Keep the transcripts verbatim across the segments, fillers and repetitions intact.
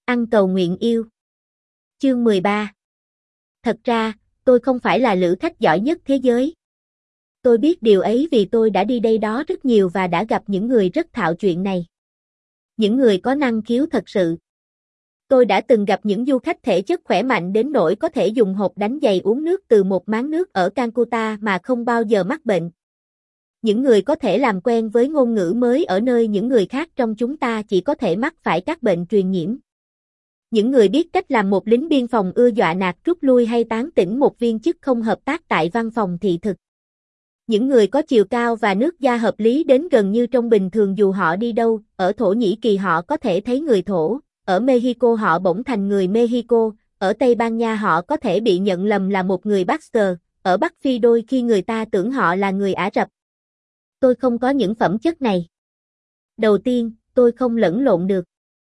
Ăn cầu nguyện yêu. Chương mười ba. Thật ra, tôi không phải là lữ khách giỏi nhất thế giới. Tôi biết điều ấy vì tôi đã đi đây đó rất nhiều và đã gặp những người rất thạo chuyện này. Những người có năng khiếu thật sự. Tôi đã từng gặp những du khách thể chất khỏe mạnh đến nỗi có thể dùng hộp đánh giày uống nước từ một máng nước ở Calcutta mà không bao giờ mắc bệnh. Những người có thể làm quen với ngôn ngữ mới ở nơi những người khác trong chúng ta chỉ có thể mắc phải các bệnh truyền nhiễm. Những người biết cách làm một lính biên phòng ưa dọa nạt rút lui hay tán tỉnh một viên chức không hợp tác tại văn phòng thị thực. Những người có chiều cao và nước da hợp lý đến gần như trong bình thường dù họ đi đâu, ở Thổ Nhĩ Kỳ họ có thể thấy người Thổ, ở Mexico họ bỗng thành người Mexico, ở Tây Ban Nha họ có thể bị nhận lầm là một người Basque, ở Bắc Phi đôi khi người ta tưởng họ là người Ả Rập. Tôi không có những phẩm chất này. Đầu tiên, tôi không lẫn lộn được.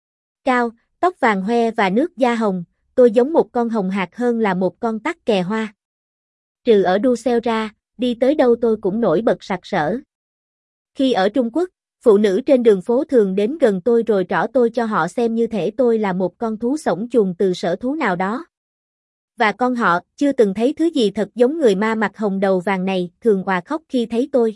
Cao, tóc vàng hoe và nước da hồng, tôi giống một con hồng hạc hơn là một con tắc kè hoa. Trừ ở Dussel ra, đi tới đâu tôi cũng nổi bật sặc sỡ. Khi ở Trung Quốc, phụ nữ trên đường phố thường đến gần tôi rồi trỏ tôi cho họ xem như thể tôi là một con thú sổng chuồn từ sở thú nào đó. Và con họ, chưa từng thấy thứ gì thật giống người ma mặt hồng đầu vàng này, thường òa khóc khi thấy tôi.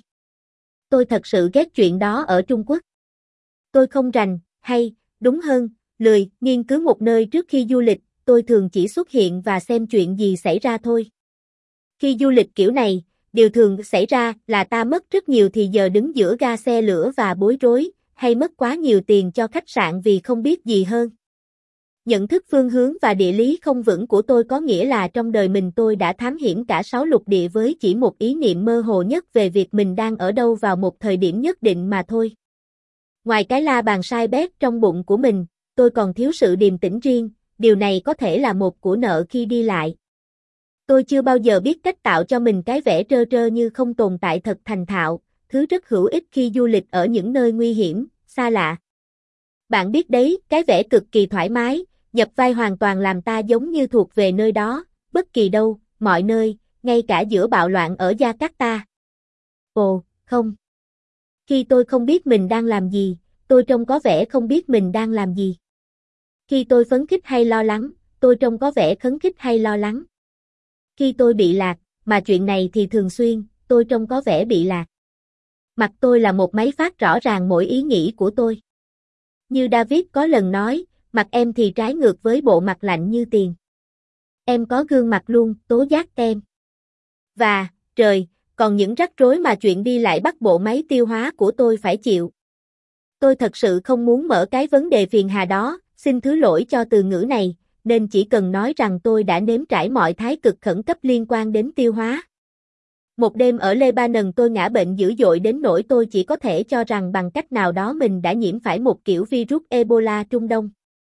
Tôi thật sự ghét chuyện đó ở Trung Quốc. Tôi không rành, hay, đúng hơn, lười, nghiên cứu một nơi trước khi du lịch, tôi thường chỉ xuất hiện và xem chuyện gì xảy ra thôi. Khi du lịch kiểu này, điều thường xảy ra là ta mất rất nhiều thì giờ đứng giữa ga xe lửa và bối rối, hay mất quá nhiều tiền cho khách sạn vì không biết gì hơn. Nhận thức phương hướng và địa lý không vững của tôi có nghĩa là trong đời mình tôi đã thám hiểm cả sáu lục địa với chỉ một ý niệm mơ hồ nhất về việc mình đang ở đâu vào một thời điểm nhất định mà thôi. Ngoài cái la bàn sai bét trong bụng của mình, tôi còn thiếu sự điềm tĩnh riêng, điều này có thể là một của nợ khi đi lại. Tôi chưa bao giờ biết cách tạo cho mình cái vẻ trơ trơ như không tồn tại thật thành thạo, thứ rất hữu ích khi du lịch ở những nơi nguy hiểm, xa lạ. Bạn biết đấy, cái vẻ cực kỳ thoải mái, nhập vai hoàn toàn làm ta giống như thuộc về nơi đó, bất kỳ đâu, mọi nơi, ngay cả giữa bạo loạn ở Jakarta. Ồ, không. Khi tôi không biết mình đang làm gì, tôi trông có vẻ không biết mình đang làm gì. Khi tôi phấn khích hay lo lắng, tôi trông có vẻ khấn khích hay lo lắng. Khi tôi bị lạc, mà chuyện này thì thường xuyên, tôi trông có vẻ bị lạc. Mặt tôi là một máy phát rõ ràng mỗi ý nghĩ của tôi. Như David có lần nói, mặt em thì trái ngược với bộ mặt lạnh như tiền. Em có gương mặt luôn, tố giác em. Và, trời, còn những rắc rối mà chuyện đi lại bắt bộ máy tiêu hóa của tôi phải chịu. Tôi thật sự không muốn mở cái vấn đề phiền hà đó, xin thứ lỗi cho từ ngữ này, nên chỉ cần nói rằng tôi đã nếm trải mọi thái cực khẩn cấp liên quan đến tiêu hóa. Một đêm ở Lebanon tôi ngã bệnh dữ dội đến nỗi tôi chỉ có thể cho rằng bằng cách nào đó mình đã nhiễm phải một kiểu virus Ebola Trung Đông.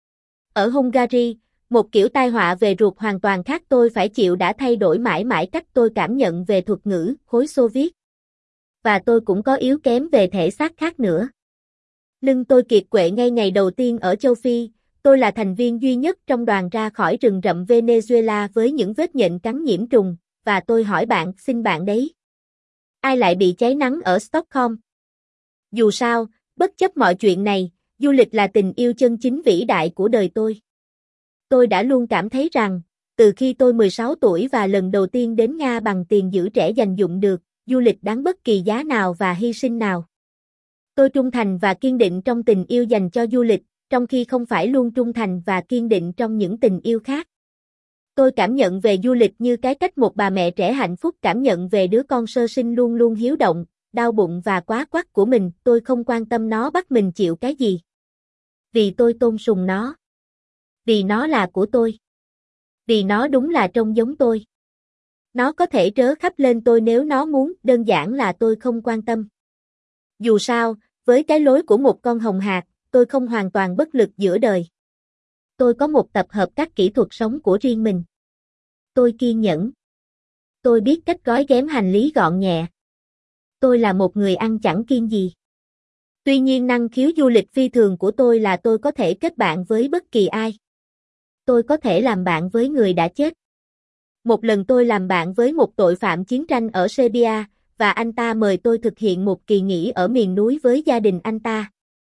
Ở Hungary, một kiểu tai họa về ruột hoàn toàn khác tôi phải chịu đã thay đổi mãi mãi cách tôi cảm nhận về thuật ngữ, khối Xô Viết. Và tôi cũng có yếu kém về thể xác khác nữa. Lưng tôi kiệt quệ ngay ngày đầu tiên ở châu Phi, tôi là thành viên duy nhất trong đoàn ra khỏi rừng rậm Venezuela với những vết nhện cắn nhiễm trùng, và tôi hỏi bạn, xin bạn đấy. Ai lại bị cháy nắng ở Stockholm? Dù sao, bất chấp mọi chuyện này, du lịch là tình yêu chân chính vĩ đại của đời tôi. Tôi đã luôn cảm thấy rằng, từ khi tôi mười sáu tuổi và lần đầu tiên đến Nga bằng tiền giữ trẻ dành dụm được, du lịch đáng bất kỳ giá nào và hy sinh nào. Tôi trung thành và kiên định trong tình yêu dành cho du lịch, trong khi không phải luôn trung thành và kiên định trong những tình yêu khác. Tôi cảm nhận về du lịch như cái cách một bà mẹ trẻ hạnh phúc cảm nhận về đứa con sơ sinh luôn luôn hiếu động, đau bụng và quá quắt của mình, tôi không quan tâm nó bắt mình chịu cái gì. Vì tôi tôn sùng nó. Vì nó là của tôi. Vì nó đúng là trông giống tôi. Nó có thể trớ khắp lên tôi nếu nó muốn, đơn giản là tôi không quan tâm. Dù sao, với cái lối của một con hồng hạc, tôi không hoàn toàn bất lực giữa đời. Tôi có một tập hợp các kỹ thuật sống của riêng mình. Tôi kiên nhẫn. Tôi biết cách gói ghém hành lý gọn nhẹ. Tôi là một người ăn chẳng kiêng gì. Tuy nhiên năng khiếu du lịch phi thường của tôi là tôi có thể kết bạn với bất kỳ ai. Tôi có thể làm bạn với người đã chết. Một lần tôi làm bạn với một tội phạm chiến tranh ở Serbia, và anh ta mời tôi thực hiện một kỳ nghỉ ở miền núi với gia đình anh ta.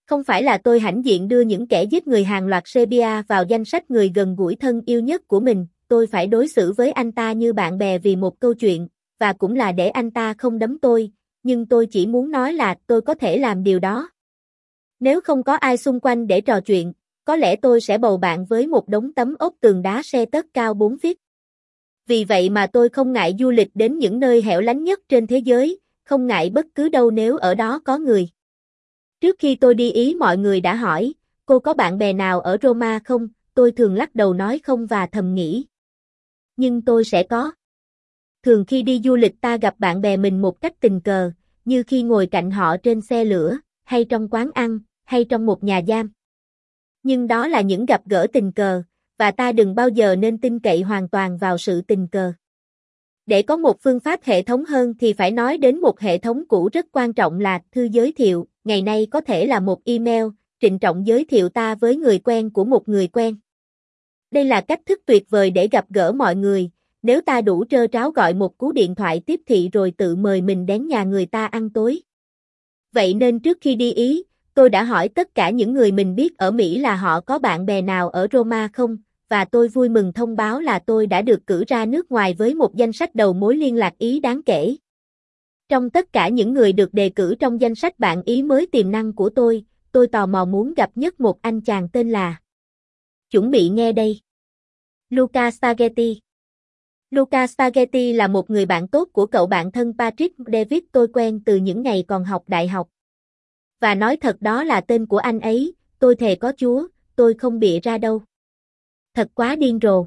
Không phải là tôi hãnh diện đưa những kẻ giết người hàng loạt Serbia vào danh sách người gần gũi thân yêu nhất của mình, tôi phải đối xử với anh ta như bạn bè vì một câu chuyện, và cũng là để anh ta không đấm tôi, nhưng tôi chỉ muốn nói là tôi có thể làm điều đó. Nếu không có ai xung quanh để trò chuyện, có lẽ tôi sẽ bầu bạn với một đống tấm ốp tường đá xe tất cao bốn feet. Vì vậy mà tôi không ngại du lịch đến những nơi hẻo lánh nhất trên thế giới, không ngại bất cứ đâu nếu ở đó có người. Trước khi tôi đi Ý mọi người đã hỏi, cô có bạn bè nào ở Roma không? Tôi thường lắc đầu nói không và thầm nghĩ. Nhưng tôi sẽ có. Thường khi đi du lịch ta gặp bạn bè mình một cách tình cờ, như khi ngồi cạnh họ trên xe lửa, hay trong quán ăn, hay trong một nhà giam. Nhưng đó là những gặp gỡ tình cờ, và ta đừng bao giờ nên tin cậy hoàn toàn vào sự tình cờ. Để có một phương pháp hệ thống hơn thì phải nói đến một hệ thống cũ rất quan trọng là thư giới thiệu, ngày nay có thể là một email, trịnh trọng giới thiệu ta với người quen của một người quen. Đây là cách thức tuyệt vời để gặp gỡ mọi người, nếu ta đủ trơ tráo gọi một cú điện thoại tiếp thị rồi tự mời mình đến nhà người ta ăn tối. Vậy nên trước khi đi Ý, tôi đã hỏi tất cả những người mình biết ở Mỹ là họ có bạn bè nào ở Roma không, và tôi vui mừng thông báo là tôi đã được cử ra nước ngoài với một danh sách đầu mối liên lạc Ý đáng kể. Trong tất cả những người được đề cử trong danh sách bạn Ý mới tiềm năng của tôi, tôi tò mò muốn gặp nhất một anh chàng tên là. Chuẩn bị nghe đây. Luca Spaghetti. Luca Spaghetti là một người bạn tốt của cậu bạn thân Patrick David tôi quen từ những ngày còn học đại học. Và nói thật đó là tên của anh ấy, tôi thề có Chúa, tôi không bịa ra đâu. Thật quá điên rồ.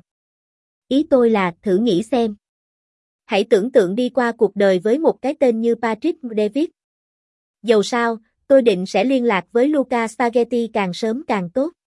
Ý tôi là thử nghĩ xem. Hãy tưởng tượng đi qua cuộc đời với một cái tên như Patrick David. Dầu sao, tôi định sẽ liên lạc với Luca Spaghetti càng sớm càng tốt.